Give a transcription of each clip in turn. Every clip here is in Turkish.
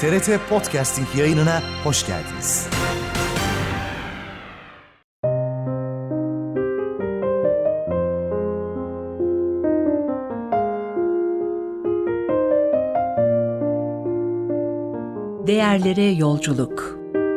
TRT Podcasting yayınına hoş geldiniz. Değerlere yolculuk.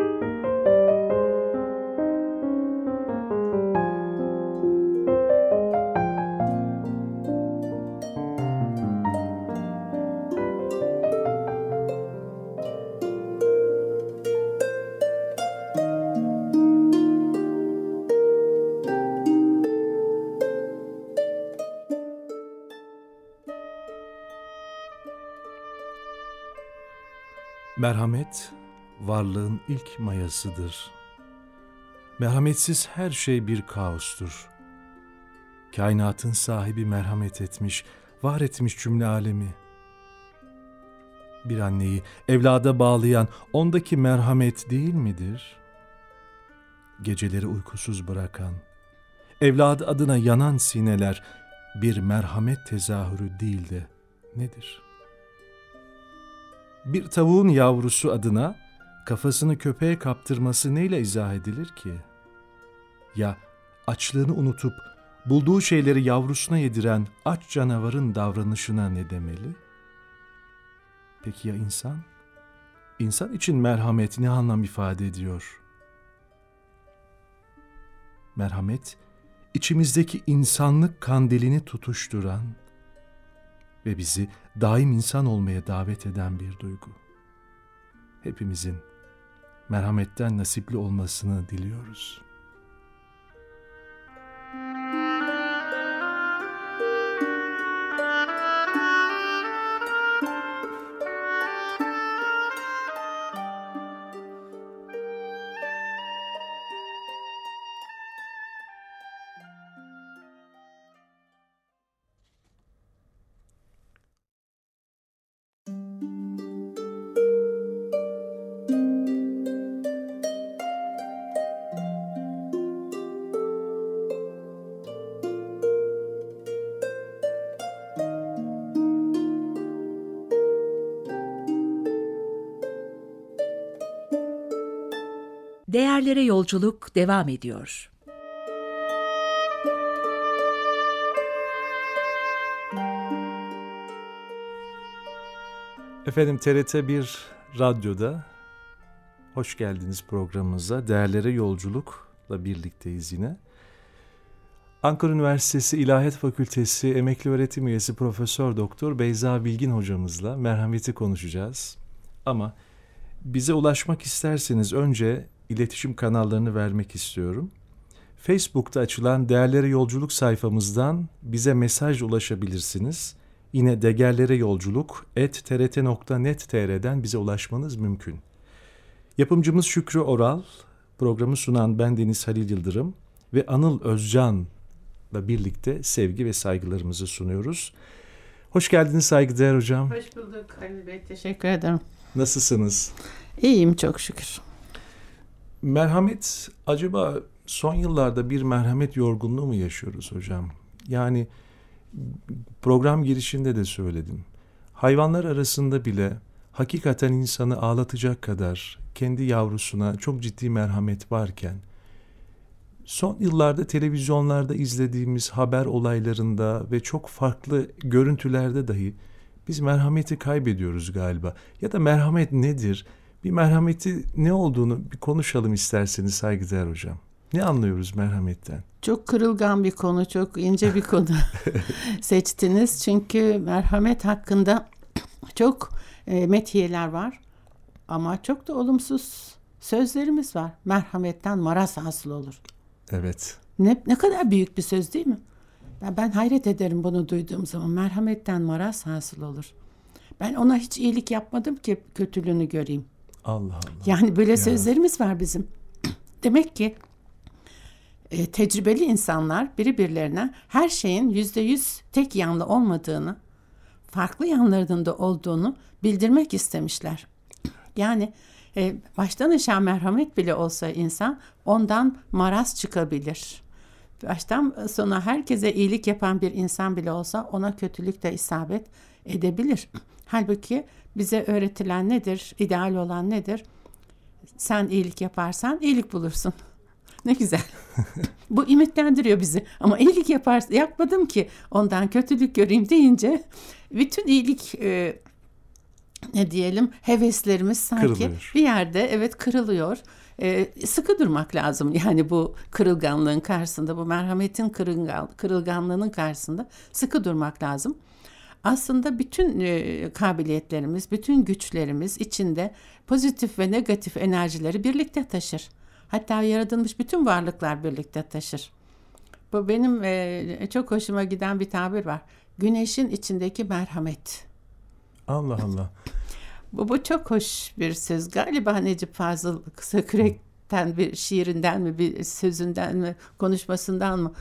Merhamet, varlığın ilk mayasıdır. Merhametsiz her şey bir kaostur. Kainatın sahibi merhamet etmiş, var etmiş cümle alemi. Bir anneyi evlada bağlayan ondaki merhamet değil midir? Geceleri uykusuz bırakan, evladı adına yanan sineler bir merhamet tezahürü değil de nedir? Bir tavuğun yavrusu adına kafasını köpeğe kaptırması neyle izah edilir ki? Ya açlığını unutup bulduğu şeyleri yavrusuna yediren aç canavarın davranışına ne demeli? Peki ya insan? İnsan için merhamet ne anlam ifade ediyor? Merhamet, içimizdeki insanlık kandilini tutuşturan ve bizi daim insan olmaya davet eden bir duygu. Hepimizin merhametten nasipli olmasını diliyoruz. Değerlere yolculuk devam ediyor. Efendim TRT1 Radyo'da hoş geldiniz programımıza. Değerlere yolculukla birlikteyiz yine. Ankara Üniversitesi İlahiyat Fakültesi Emekli Öğretim Üyesi Profesör Doktor Beyza Bilgin hocamızla merhameti konuşacağız. Ama bize ulaşmak isterseniz önce iletişim kanallarını vermek istiyorum. Facebook'ta açılan Değerlere Yolculuk sayfamızdan bize mesaj ulaşabilirsiniz. Yine degerlereyolculuk@trt.net.tr'den bize ulaşmanız mümkün. Yapımcımız Şükrü Oral, programı sunan ben Deniz Halil Yıldırım ve Anıl Özcan'la birlikte sevgi ve saygılarımızı sunuyoruz. Hoş geldiniz saygıdeğer hocam. Hoş bulduk Halil Bey, teşekkür ederim. Nasılsınız? İyiyim çok şükür. Merhamet, acaba son yıllarda bir merhamet yorgunluğu mu yaşıyoruz hocam? Yani program girişinde de söyledim. Hayvanlar arasında bile hakikaten insanı ağlatacak kadar kendi yavrusuna çok ciddi merhamet varken, son yıllarda televizyonlarda izlediğimiz haber olaylarında ve çok farklı görüntülerde dahi biz merhameti kaybediyoruz galiba. Ya da merhamet nedir? Bir merhameti ne olduğunu bir konuşalım isterseniz saygıdeğer hocam. Ne anlıyoruz merhametten? Çok kırılgan bir konu, çok ince bir konu seçtiniz. Çünkü merhamet hakkında çok metiyeler var. Ama çok da olumsuz sözlerimiz var. Merhametten maraz hasıl olur. Evet. Ne kadar büyük bir söz değil mi? Ben hayret ederim bunu duyduğum zaman. Merhametten maraz hasıl olur. Ben ona hiç iyilik yapmadım ki kötülüğünü göreyim. Allah Allah. Yani böyle sözlerimiz var bizim. Demek ki tecrübeli insanlar birilerine her şeyin %100 tek yanlı olmadığını, farklı yanlarının da olduğunu bildirmek istemişler. Yani baştan aşağı merhamet bile olsa insan ondan maraz çıkabilir. Baştan sona herkese iyilik yapan bir insan bile olsa ona kötülük de isabet edebilir. Halbuki bize öğretilen nedir? İdeal olan nedir? Sen iyilik yaparsan iyilik bulursun. Ne güzel. Bu ümitlendiriyor bizi. Ama iyilik yapmadım ki ondan kötülük göreyim deyince bütün iyilik ne diyelim heveslerimiz sanki kırılıyor. Bir yerde kırılıyor. Sıkı durmak lazım. Yani bu kırılganlığın karşısında, bu merhametin kırılganlığının karşısında sıkı durmak lazım. Aslında bütün kabiliyetlerimiz, bütün güçlerimiz içinde pozitif ve negatif enerjileri birlikte taşır. Hatta yaratılmış bütün varlıklar birlikte taşır. Bu benim çok hoşuma giden bir tabir var. Güneşin içindeki merhamet. Allah Allah. Bu çok hoş bir söz. Galiba Necip Fazıl Kısakürek'ten bir şiirinden mi, bir sözünden mi, konuşmasından mı?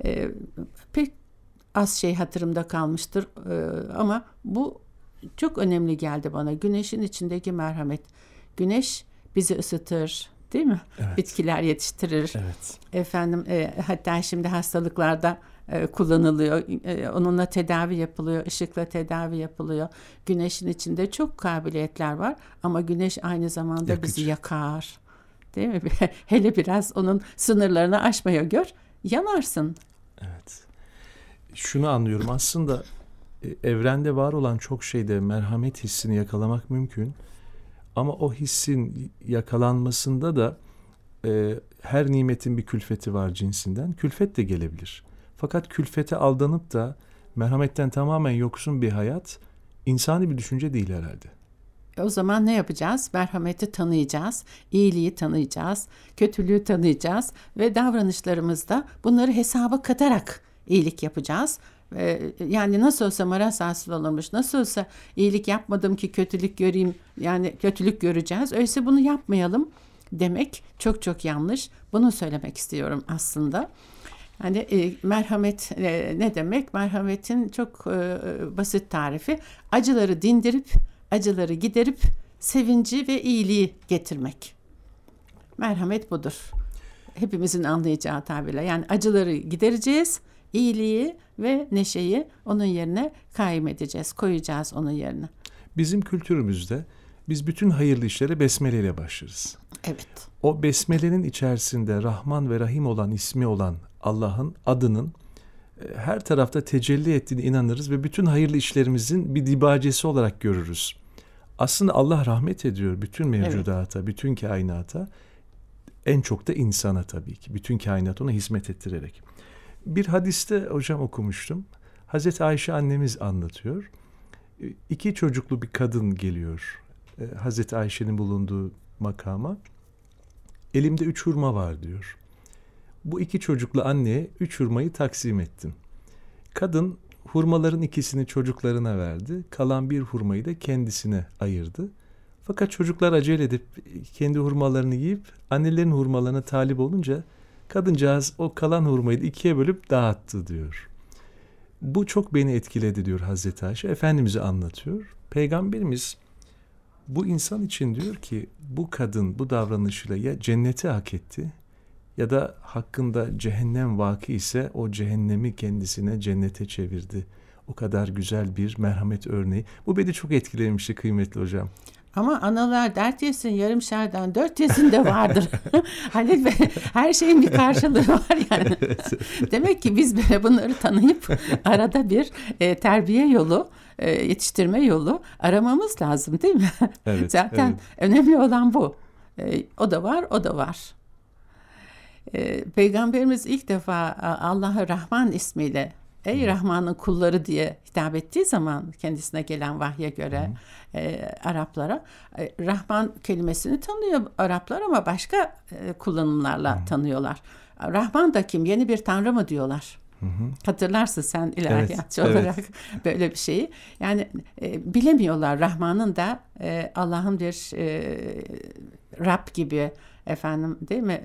Pek az şey hatırımda kalmıştır. Ama bu çok önemli geldi bana. Güneşin içindeki merhamet. Güneş bizi ısıtır, değil mi? Evet. Bitkiler yetiştirir. Evet. Hatta şimdi hastalıklarda kullanılıyor. Onunla tedavi yapılıyor. Işıkla tedavi yapılıyor. Güneşin içinde çok kabiliyetler var. Ama güneş aynı zamanda Yakıcı. bizi yakar. Değil mi? Hele biraz onun sınırlarını aşmaya gör. Yanarsın. Evet. Şunu anlıyorum. Aslında evrende var olan çok şeyde merhamet hissini yakalamak mümkün. Ama o hissin yakalanmasında da her nimetin bir külfeti var cinsinden. Külfet de gelebilir. Fakat külfete aldanıp da merhametten tamamen yoksun bir hayat insani bir düşünce değil herhalde. O zaman ne yapacağız? Merhameti tanıyacağız, iyiliği tanıyacağız, kötülüğü tanıyacağız ve davranışlarımızda bunları hesaba katarak iyilik yapacağız. Yani nasıl olsa maraz hasıl olurmuş, nasıl olsa iyilik yapmadım ki kötülük göreyim, yani kötülük göreceğiz. Öyleyse bunu yapmayalım demek çok çok yanlış. Bunu söylemek istiyorum aslında. Yani merhamet ne demek? Merhametin çok basit tarifi acıları dindirip, acıları giderip sevinci ve iyiliği getirmek. Merhamet budur. Hepimizin anlayacağı tabirle. Yani acıları gidereceğiz, iyiliği ve neşeyi onun yerine kaim edeceğiz, koyacağız onun yerine. Bizim kültürümüzde biz bütün hayırlı işlere besmele ile başlarız. Evet. O besmelenin içerisinde Rahman ve Rahim olan ismi olan Allah'ın adının her tarafta tecelli ettiğine inanırız ve bütün hayırlı işlerimizin bir dibacesi olarak görürüz. Aslında Allah rahmet ediyor bütün mevcudata, bütün kainata, en çok da insana tabii ki. Bütün kainat ona hizmet ettirerek. Bir hadiste hocam okumuştum. Hazreti Ayşe annemiz anlatıyor. 2 çocuklu bir kadın geliyor Hazreti Ayşe'nin bulunduğu makama. Elimde 3 hurma var diyor. Bu 2 çocuklu anneye 3 hurmayı taksim ettim. Kadın hurmaların 2'sini çocuklarına verdi. Kalan 1 hurmayı da kendisine ayırdı. Fakat çocuklar acele edip kendi hurmalarını yiyip annelerin hurmalarına talip olunca kadıncağız o kalan hurmayı da 2'ye bölüp dağıttı diyor. Bu çok beni etkiledi diyor Hazreti Ayşe. Efendimiz'i anlatıyor. Peygamberimiz bu insan için diyor ki bu kadın bu davranışıyla ya cenneti hak etti ya da hakkında cehennem vakı ise o cehennemi kendisine cennete çevirdi. O kadar güzel bir merhamet örneği. Bu beni çok etkilemişti kıymetli hocam. Ama analar dert yesin yarım şerden 4 yesin de vardır. Halil Bey, her şeyin bir karşılığı var yani. Demek ki biz böyle bunları tanıyıp arada bir terbiye yolu, yetiştirme yolu aramamız lazım değil mi? Evet, Zaten önemli olan bu. O da var, o da var. Peygamberimiz ilk defa Allah'a Rahman ismiyle Ey Rahman'ın kulları diye hitap ettiği zaman kendisine gelen vahye göre Araplara Rahman kelimesini tanıyor Araplar ama başka kullanımlarla tanıyorlar. Rahman da kim? Yeni bir tanrı mı diyorlar? Hatırlarsın sen ilahiyatçı olarak böyle bir şeyi. Yani bilemiyorlar Rahman'ın da Allah'ın bir Rab gibi değil mi?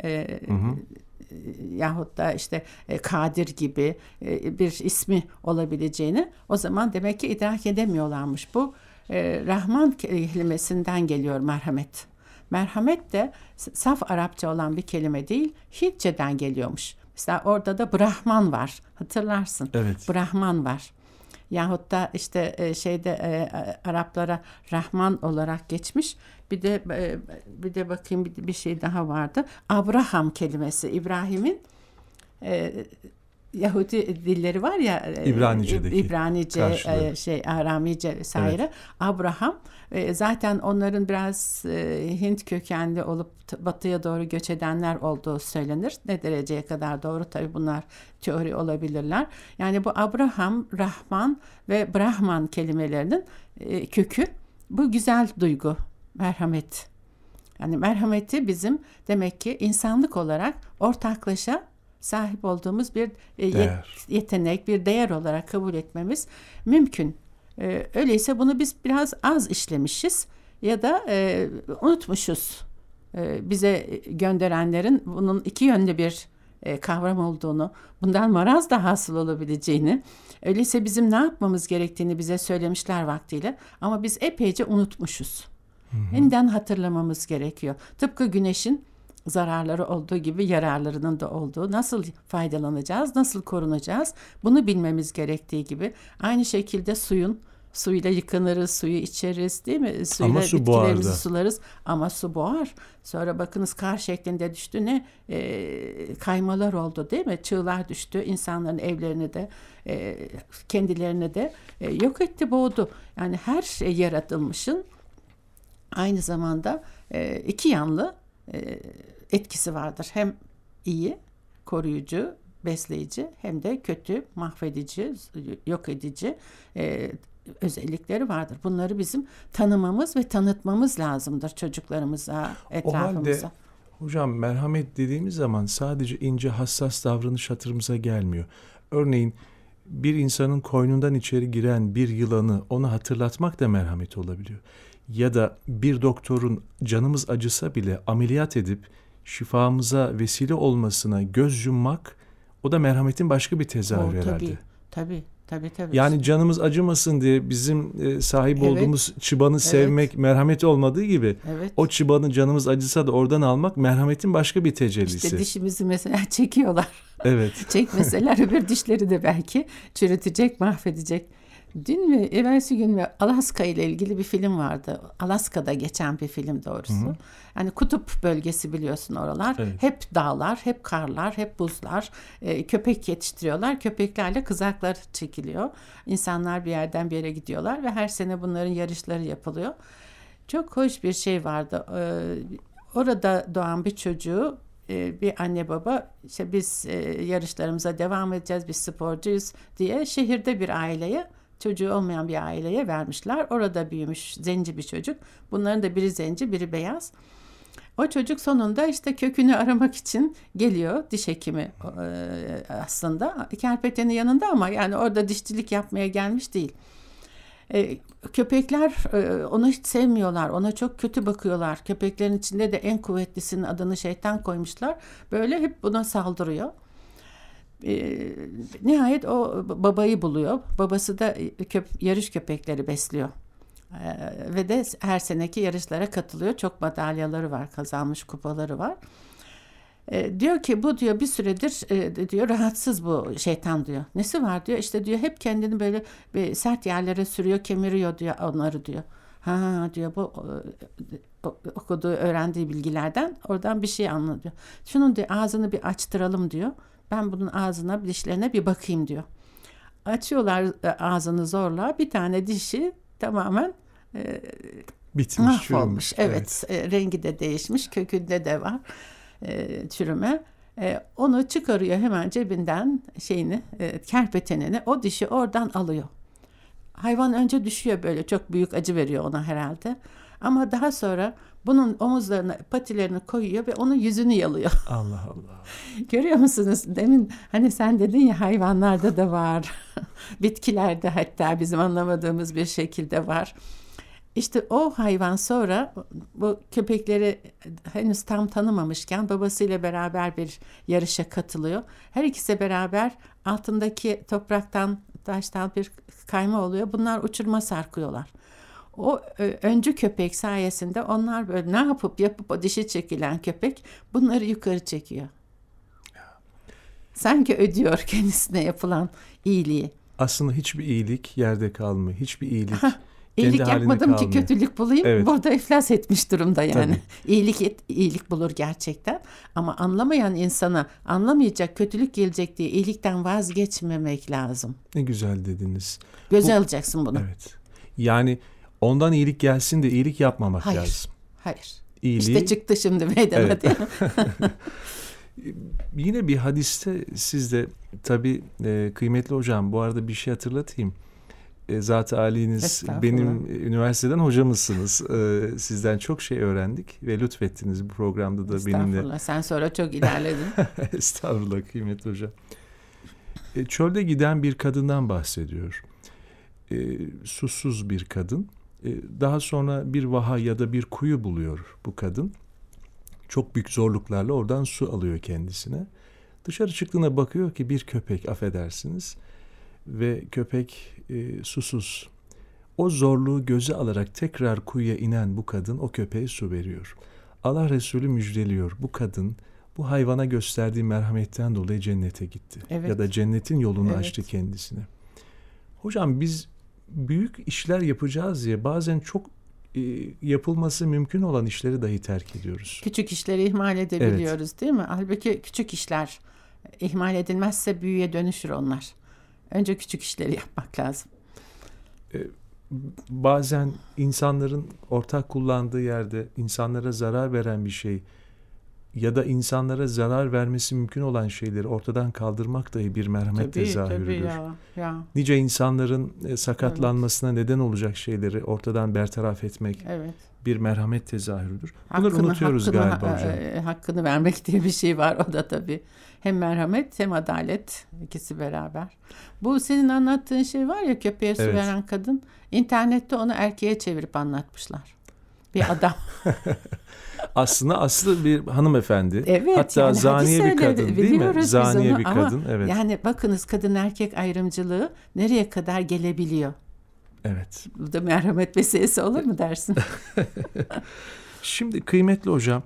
Yahut da işte Kadir gibi bir ismi olabileceğini o zaman demek ki idrak edemiyorlarmış. Bu Rahman kelimesinden geliyor merhamet. Merhamet de saf Arapça olan bir kelime değil, Hintçeden geliyormuş. Mesela orada da Brahman var. Hatırlarsın. Evet. Brahman var. Yahut da işte Araplara Rahman olarak geçmiş. Bir de bakayım bir şey daha vardı. Abraham kelimesi İbrahim'in Yahudi dilleri var ya, İbranice, Aramice vesaire. Evet. Abraham zaten onların biraz Hint kökenli olup batıya doğru göç edenler olduğu söylenir. Ne dereceye kadar doğru, tabii bunlar teori olabilirler. Yani bu Abraham, Rahman ve Brahman kelimelerinin kökü bu güzel duygu, merhamet. Yani merhameti bizim demek ki insanlık olarak ortaklaşa sahip olduğumuz bir yetenek, bir değer olarak kabul etmemiz mümkün. Öyleyse bunu biz biraz az işlemişiz ya da unutmuşuz. Bize gönderenlerin bunun iki yönlü bir kavram olduğunu, bundan maraz da hasıl olabileceğini, öyleyse bizim ne yapmamız gerektiğini bize söylemişler vaktiyle, ama biz epeyce unutmuşuz. Yeniden hatırlamamız gerekiyor. Tıpkı güneşin zararları olduğu gibi yararlarının da olduğu, nasıl faydalanacağız, nasıl korunacağız, bunu bilmemiz gerektiği gibi. Aynı şekilde suyla yıkanırız, suyu içeriz, değil mi? Suyla bitkilerimizi sularız ama su boğar. Sonra bakınız kar şeklinde düştü, ne kaymalar oldu, değil mi? Çığlar düştü, insanların evlerini de kendilerini de yok etti, boğdu. Yani her şey yaratılmışın aynı zamanda iki yanlı etkisi vardır. Hem iyi, koruyucu, besleyici, hem de kötü, mahvedici, yok edici özellikleri vardır. Bunları bizim tanımamız ve tanıtmamız lazımdır çocuklarımıza, etrafımıza. O halde hocam, merhamet dediğimiz zaman sadece ince, hassas davranış hatırımıza gelmiyor. Örneğin bir insanın koynundan içeri giren bir yılanı ona hatırlatmak da merhamet olabiliyor. Ya da bir doktorun canımız acısa bile ameliyat edip şifamıza vesile olmasına göz yummak, o da merhametin başka bir tezahürü herhalde. Tabii. Yani canımız acımasın diye bizim sahip olduğumuz çıbanı sevmek merhamet olmadığı gibi, o çıbanı canımız acısa da oradan almak merhametin başka bir tecellisi. İşte dişimizi mesela çekiyorlar. Evet. Çekmeseler öbür dişleri de belki çürütecek, mahvedecek. Dün mü, evvelsi gün mü, Alaska ile ilgili bir film vardı. Alaska'da geçen bir film doğrusu. Hı-hı. Yani kutup bölgesi, biliyorsun oralar. Evet. Hep dağlar, hep karlar, hep buzlar. Köpek yetiştiriyorlar. Köpeklerle kızaklar çekiliyor. İnsanlar bir yerden bir yere gidiyorlar ve her sene bunların yarışları yapılıyor. Çok hoş bir şey vardı. Orada doğan bir çocuğu bir anne baba, işte biz yarışlarımıza devam edeceğiz, biz sporcuyuz diye şehirde bir aileye, çocuğu olmayan bir aileye vermişler. Orada büyümüş zenci bir çocuk. Bunların da biri zenci, biri beyaz. O çocuk sonunda işte kökünü aramak için geliyor, diş hekimi aslında. Kerpetenin yanında ama yani orada dişçilik yapmaya gelmiş değil. Köpekler onu hiç sevmiyorlar. Ona çok kötü bakıyorlar. Köpeklerin içinde de en kuvvetlisinin adını şeytan koymuşlar. Böyle hep buna saldırıyor. Nihayet o babayı buluyor. Babası da yarış köpekleri besliyor. Ve de her seneki yarışlara katılıyor. Çok madalyaları var, kazanmış kupaları var. Diyor ki bu diyor bir süredir diyor rahatsız bu şeytan diyor. Nesi var diyor, işte diyor hep kendini böyle sert yerlere sürüyor, kemiriyor diyor onları diyor. Ha diyor, bu okuduğu, öğrendiği bilgilerden oradan bir şey anlıyor. Şunun diyor ağzını bir açtıralım diyor. Ben bunun ağzına, dişlerine bir bakayım diyor. Açıyorlar ağzını zorla. Bir tane dişi tamamen bitmiş, mahvolmuş. Evet. Rengi de değişmiş. Kökünde de var çürüme. Onu çıkarıyor hemen cebinden kerpetenini. O dişi oradan alıyor. Hayvan önce düşüyor, böyle çok büyük acı veriyor ona herhalde. Ama daha sonra bunun omuzlarına, patilerini koyuyor ve onun yüzünü yalıyor. Allah Allah. Görüyor musunuz? Demin hani sen dedin ya, hayvanlarda da var. Bitkilerde hatta bizim anlamadığımız bir şekilde var. İşte o hayvan sonra bu köpekleri henüz tam tanımamışken babasıyla beraber bir yarışa katılıyor. Her ikisi beraber altındaki topraktan, taştan bir kayma oluyor. Bunlar uçurma sarkıyorlar. O öncü köpek sayesinde onlar böyle ne yapıp o dişi çekilen köpek bunları yukarı çekiyor. Sanki ödüyor kendisine yapılan iyiliği. Aslında hiçbir iyilik yerde kalmıyor. Hiçbir iyilik İyilik kendi halinde yapmadım ki kalmıyor. kötülük bulayım. Evet. Burada iflas etmiş durumda yani. Tabii. İyilik bulur gerçekten. Ama anlamayan insana anlamayacak, kötülük gelecek diye iyilikten vazgeçmemek lazım. Ne güzel dediniz. Göze alacaksın bunu. Evet. Yani ondan iyilik gelsin de iyilik yapmamak Hayır. lazım. Hayır. İyiliği, İşte çıktı şimdi meydana Evet. değil mi? Yine bir hadiste siz de tabii kıymetli hocam, bu arada bir şey hatırlatayım. Zat-ı Ali'niz Estağfurullah. benim üniversiteden hocamızsınız. Sizden çok şey öğrendik ve lütfettiniz bu programda da benimle. Estağfurullah. Sen sonra çok ilerledin. Estağfurullah kıymetli hocam. Çölde giden bir kadından bahsediyor. Susuz bir kadın. Daha sonra bir vaha ya da bir kuyu buluyor bu kadın. Çok büyük zorluklarla oradan su alıyor kendisine. Dışarı çıktığına bakıyor ki bir köpek, affedersiniz, ve köpek susuz. O zorluğu göze alarak tekrar kuyuya inen bu kadın o köpeğe su veriyor. Allah Resulü müjdeliyor. Bu kadın bu hayvana gösterdiği merhametten dolayı cennete gitti. Evet. Ya da cennetin yolunu Evet. açtı kendisine. Hocam biz büyük işler yapacağız diye bazen çok yapılması mümkün olan işleri dahi terk ediyoruz. Küçük işleri ihmal edebiliyoruz değil mi? Halbuki küçük işler ihmal edilmezse büyüye dönüşür onlar. Önce küçük işleri yapmak lazım. Bazen insanların ortak kullandığı yerde insanlara zarar veren bir şey ya da insanlara zarar vermesi mümkün olan şeyleri ortadan kaldırmak dahi bir merhamet tezahürüdür. ya. Nice insanların sakatlanmasına neden olacak şeyleri ortadan bertaraf etmek Evet. bir merhamet tezahürüdür. Bunları unutuyoruz galiba hocam. Hakkını vermek diye bir şey var, o da tabii. Hem merhamet hem adalet, ikisi beraber. Bu senin anlattığın şey var ya, köpeğe su Evet. veren kadın. İnternette onu erkeğe çevirip anlatmışlar. Bir adam. Aslında aslı bir hanımefendi. Evet, Hatta yani zaniye hadis bir kadın öyle, değil mi? biliyoruz biz Zaniye onu bir ama kadın. Evet. Yani bakınız, kadın erkek ayrımcılığı nereye kadar gelebiliyor? Evet. Bu da merhamet meselesi olur mu dersin? Şimdi kıymetli hocam,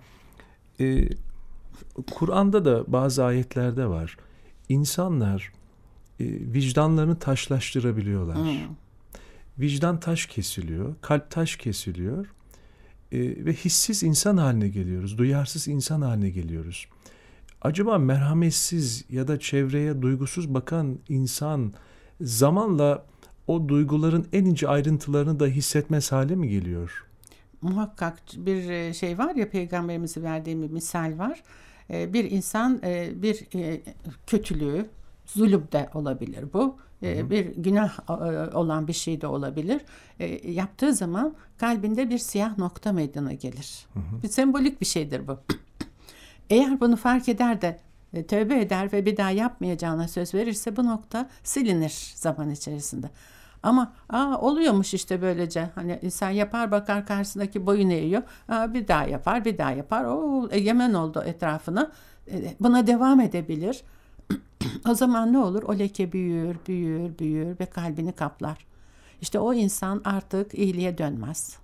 Kur'an'da da bazı ayetlerde var. İnsanlar vicdanlarını taşlaştırabiliyorlar. Vicdan taş kesiliyor, kalp taş kesiliyor ve hissiz insan haline geliyoruz, duyarsız insan haline geliyoruz. Acaba merhametsiz ya da çevreye duygusuz bakan insan zamanla o duyguların en ince ayrıntılarını da hissetmez hale mi geliyor? Muhakkak bir şey var ya, Peygamberimizin verdiği bir misal var. Bir insan bir kötülüğü, zulüm de olabilir bu. Bir günah olan bir şey de olabilir. Yaptığı zaman kalbinde bir siyah nokta meydana gelir. Bir sembolik bir şeydir bu. Eğer bunu fark eder de tövbe eder ve bir daha yapmayacağına söz verirse bu nokta silinir zaman içerisinde. Ama oluyormuş işte böylece. Hani insan yapar, bakar karşısındaki boyun eğiyor. Bir daha yapar, bir daha yapar. Egemen oldu etrafına. Buna devam edebilir. O zaman ne olur? O leke büyür, büyür, büyür ve kalbini kaplar. İşte o insan artık iyiliğe dönmez.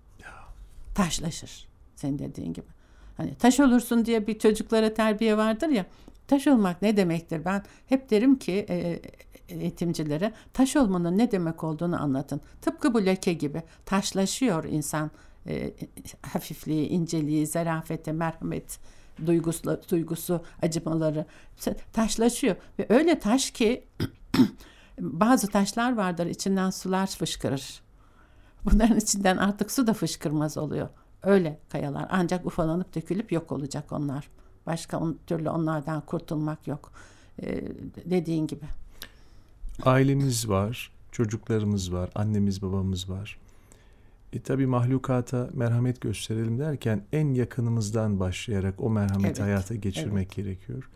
Taşlaşır. Senin dediğin gibi. Hani taş olursun diye bir çocuklara terbiye vardır ya. Taş olmak ne demektir? Ben hep derim ki eğitimcilere, taş olmanın ne demek olduğunu anlatın. Tıpkı bu leke gibi taşlaşıyor insan, hafifliği, inceliği, zarafeti, merhamet duygusu, acımaları taşlaşıyor. Ve öyle taş ki bazı taşlar vardır, içinden sular fışkırır. Bunların içinden artık su da fışkırmaz oluyor. Öyle kayalar ancak ufalanıp dökülüp yok olacak onlar. Başka türlü onlardan kurtulmak yok. Dediğin gibi. Ailemiz var, çocuklarımız var, annemiz babamız var. Tabii mahlukata merhamet gösterelim derken en yakınımızdan başlayarak o merhameti hayata geçirmek gerekiyor.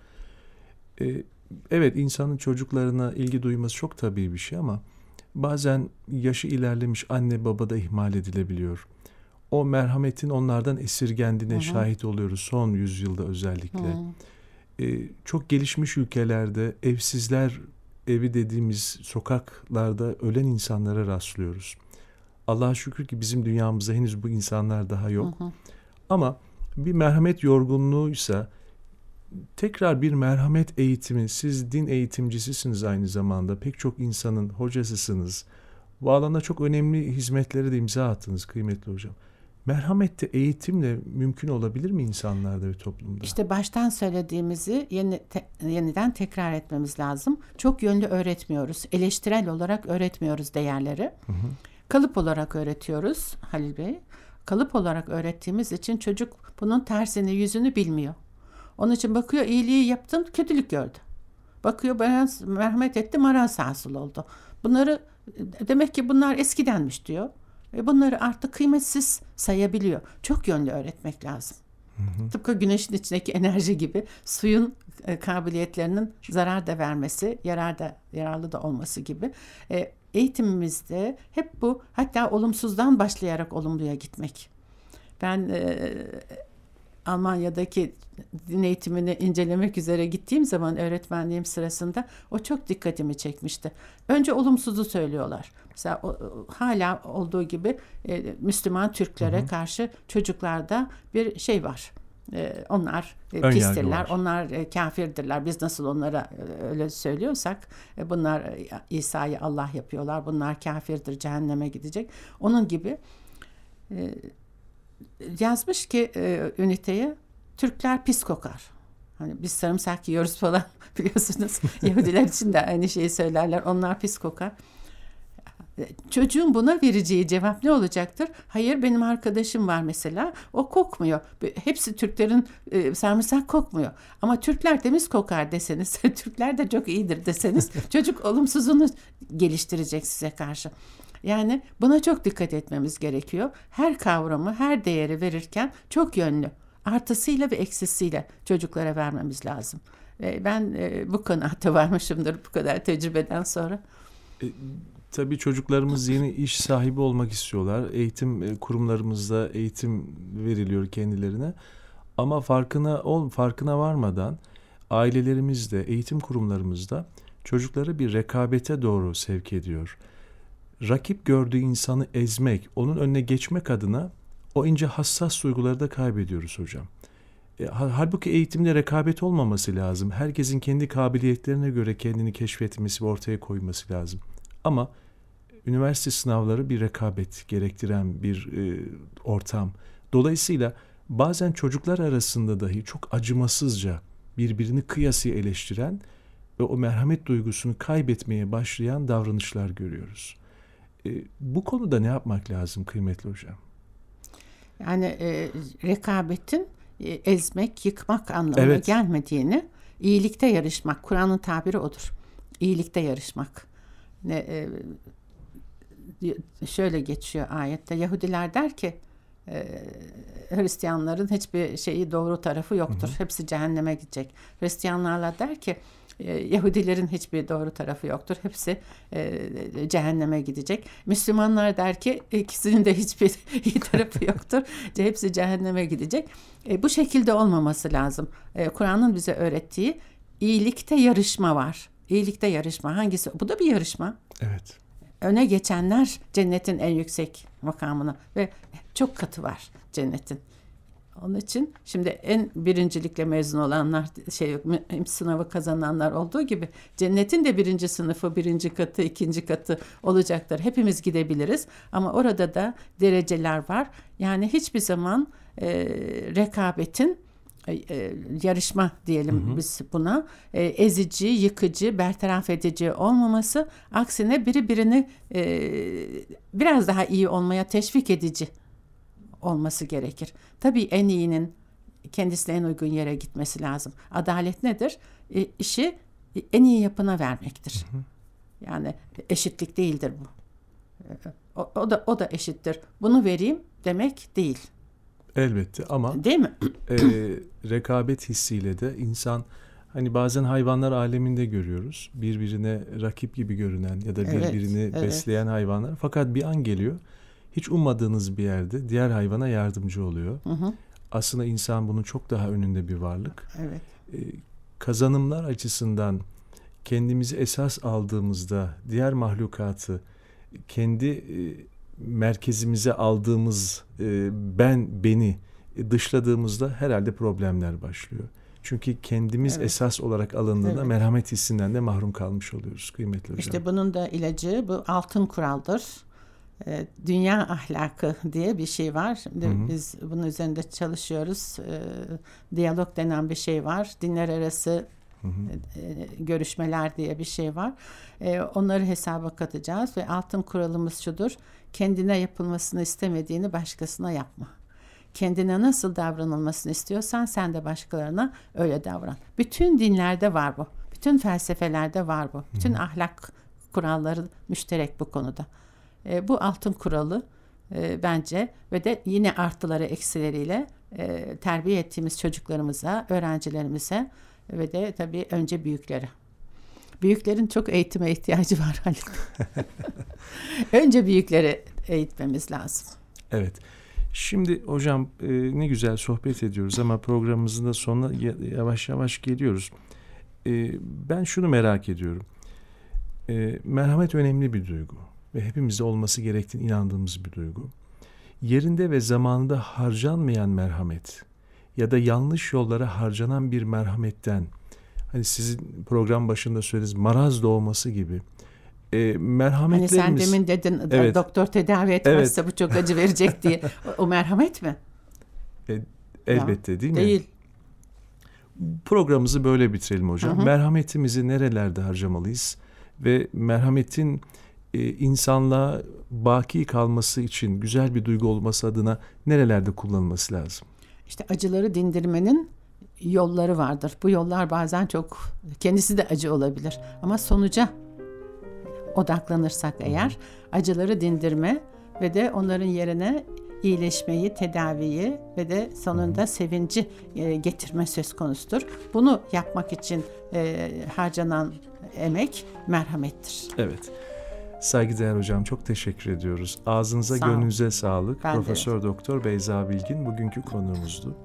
Evet, insanın çocuklarına ilgi duyması çok tabii bir şey ama bazen yaşı ilerlemiş anne baba da ihmal edilebiliyor. O merhametin onlardan esirgendiğine şahit oluyoruz son yüzyılda özellikle. Çok gelişmiş ülkelerde evsizler evi dediğimiz sokaklarda ölen insanlara rastlıyoruz. Allah'a şükür ki bizim dünyamızda henüz bu insanlar daha yok. Ama bir merhamet yorgunluğuysa tekrar bir merhamet eğitimi, siz din eğitimcisisiniz aynı zamanda, pek çok insanın hocasısınız. Bu alanda çok önemli hizmetlere de imza attınız kıymetli hocam. Merhamette eğitimle mümkün olabilir mi insanlarda ve toplumda? İşte baştan söylediğimizi yeniden tekrar etmemiz lazım. Çok yönlü öğretmiyoruz. Eleştirel olarak öğretmiyoruz değerleri. Kalıp olarak öğretiyoruz Halil Bey. Kalıp olarak öğrettiğimiz için çocuk bunun tersini, yüzünü bilmiyor. Onun için bakıyor, iyiliği yaptın, kötülük gördü. Bakıyor, ben merhamet ettim, maraz hasıl oldu. Bunları demek ki bunlar eskidenmiş diyor. Bunları artık kıymetsiz sayabiliyor. Çok yönlü öğretmek lazım. Tıpkı güneşin içindeki enerji gibi suyun kabiliyetlerinin zarar da vermesi, yararlı da olması gibi. Eğitimimizde hep bu, hatta olumsuzdan başlayarak olumluya gitmek. Ben Almanya'daki din eğitimini incelemek üzere gittiğim zaman öğretmenliğim sırasında o çok dikkatimi çekmişti. Önce olumsuzu söylüyorlar. Mesela hala olduğu gibi Müslüman Türklere karşı çocuklarda bir şey var. Onlar pistirler, onlar kafirdirler. Biz nasıl onlara öyle söylüyorsak bunlar İsa'yı Allah yapıyorlar. Bunlar kafirdir, cehenneme gidecek. Onun gibi yazmış ki üniteye, Türkler pis kokar. Hani biz sarımsak yiyoruz falan biliyorsunuz. Yahudiler için de aynı şeyi söylerler. Onlar pis kokar. Çocuğun buna vereceği cevap ne olacaktır? Hayır, benim arkadaşım var mesela, o kokmuyor. Hepsi Türklerin sarımsak kokmuyor. Ama Türkler temiz kokar deseniz, Türkler de çok iyidir deseniz, çocuk olumsuzunu geliştirecek size karşı. Yani buna çok dikkat etmemiz gerekiyor. Her kavramı, her değeri verirken çok yönlü, artısıyla ve eksisiyle çocuklara vermemiz lazım. Ben bu kanaate varmışımdır bu kadar tecrübeden sonra. Tabii çocuklarımız yeni iş sahibi olmak istiyorlar. Eğitim kurumlarımızda eğitim veriliyor kendilerine. Ama farkına varmadan ailelerimizde, eğitim kurumlarımızda çocukları bir rekabete doğru sevk ediyor. Rakip gördüğü insanı ezmek, onun önüne geçmek adına o ince hassas duyguları da kaybediyoruz hocam. Halbuki eğitimde rekabet olmaması lazım. Herkesin kendi kabiliyetlerine göre kendini keşfetmesi ve ortaya koyması lazım. Ama üniversite sınavları bir rekabet gerektiren bir ortam. Dolayısıyla bazen çocuklar arasında dahi çok acımasızca birbirini kıyasıya eleştiren ve o merhamet duygusunu kaybetmeye başlayan davranışlar görüyoruz. Bu konuda ne yapmak lazım kıymetli hocam? Yani rekabetin ezmek, yıkmak anlamına gelmediğini, iyilikte yarışmak, Kur'an'ın tabiri odur. İyilikte yarışmak. Şöyle geçiyor ayette, Yahudiler der ki Hristiyanların hiçbir şeyi doğru tarafı yoktur. Hepsi cehenneme gidecek. Hristiyanlarla der ki Yahudilerin hiçbir doğru tarafı yoktur. Hepsi cehenneme gidecek. Müslümanlar der ki ikisinin de hiçbir iyi tarafı yoktur. Hepsi cehenneme gidecek. Bu şekilde olmaması lazım. Kur'an'ın bize öğrettiği iyilikte yarışma var. İyilikte yarışma hangisi? Bu da bir yarışma. Evet. Öne geçenler cennetin en yüksek makamına ve çok katı var cennetin. Onun için şimdi en birincilikle mezun olanlar, sınavı kazananlar olduğu gibi cennetin de birinci sınıfı, birinci katı, ikinci katı olacaktır. Hepimiz gidebiliriz ama orada da dereceler var. Yani hiçbir zaman rekabetin yarışma diyelim biz buna, ezici, yıkıcı, bertaraf edici olmaması, aksine biri birini biraz daha iyi olmaya teşvik edici olması gerekir. Tabii en iyinin kendisine en uygun yere gitmesi lazım. Adalet nedir? İşi en iyi yapına vermektir. Yani eşitlik değildir bu. O da eşittir. Bunu vereyim demek değil. Elbette ama değil mi? Rekabet hissiyle de insan, hani bazen hayvanlar aleminde görüyoruz. Birbirine rakip gibi görünen ya da birbirini besleyen hayvanlar. Fakat bir an geliyor, hiç ummadığınız bir yerde diğer hayvana yardımcı oluyor. Aslında insan bunun çok daha önünde bir varlık. Evet. Kazanımlar açısından kendimizi esas aldığımızda diğer mahlukatı kendi merkezimize aldığımız beni dışladığımızda herhalde problemler başlıyor. Çünkü kendimiz esas olarak alındığında merhamet hissinden de mahrum kalmış oluyoruz kıymetli hocam. İşte bunun da ilacı bu altın kuraldır. Dünya ahlakı diye bir şey var. Şimdi biz bunun üzerinde çalışıyoruz. Diyalog denen bir şey var. Dinler arası görüşmeler diye bir şey var. Onları hesaba katacağız ve altın kuralımız şudur: kendine yapılmasını istemediğini başkasına yapma. Kendine nasıl davranılmasını istiyorsan sen de başkalarına öyle davran. Bütün dinlerde var bu. Bütün felsefelerde var bu. Bütün ahlak kuralları müşterek bu konuda. Bu altın kuralı bence ve de yine artıları eksileriyle terbiye ettiğimiz çocuklarımıza, öğrencilerimize ve de tabii önce büyüklere. Büyüklerin çok eğitime ihtiyacı var Halit. Önce büyükleri eğitmemiz lazım. Evet. Şimdi hocam ne güzel sohbet ediyoruz ama programımızın da sonuna yavaş yavaş geliyoruz. Ben şunu merak ediyorum. Merhamet önemli bir duygu ve hepimizde olması gerektiğine inandığımız bir duygu. Yerinde ve zamanında harcanmayan merhamet ya da yanlış yollara harcanan bir merhametten, hani sizin program başında söylediğiniz maraz doğması gibi merhametlerimiz... Hani sen demin dedin doktor tedavi etmezse bu çok acı verecek diye. O merhamet mi? Elbette değil mi? Değil. Programımızı böyle bitirelim hocam. Merhametimizi nerelerde harcamalıyız? Ve merhametin insanlığa baki kalması için güzel bir duygu olması adına nerelerde kullanılması lazım? İşte acıları dindirmenin yolları vardır. Bu yollar bazen çok, kendisi de acı olabilir. Ama sonuca odaklanırsak eğer acıları dindirme ve de onların yerine iyileşmeyi, tedaviyi ve de sonunda sevinci getirme söz konusudur. Bunu yapmak için harcanan emek merhamettir. Evet. Saygıdeğer hocam, çok teşekkür ediyoruz. Ağzınıza, gönlünüze sağlık. Profesör Doktor Beyza Bilgin bugünkü konuğumuzdu.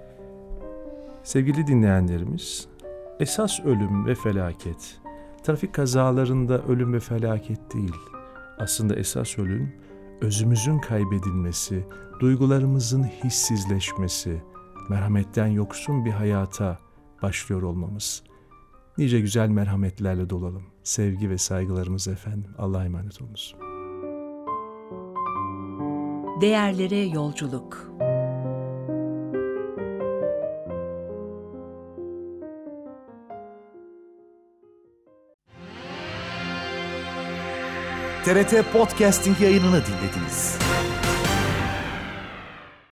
Sevgili dinleyenlerimiz, esas ölüm ve felaket, trafik kazalarında ölüm ve felaket değil. Aslında esas ölüm, özümüzün kaybedilmesi, duygularımızın hissizleşmesi, merhametten yoksun bir hayata başlıyor olmamız. Nice güzel merhametlerle dolalım. Sevgi ve saygılarımız efendim. Allah'a emanet olunuz. Değerlere yolculuk. TRT Podcasting yayınını dinlediniz.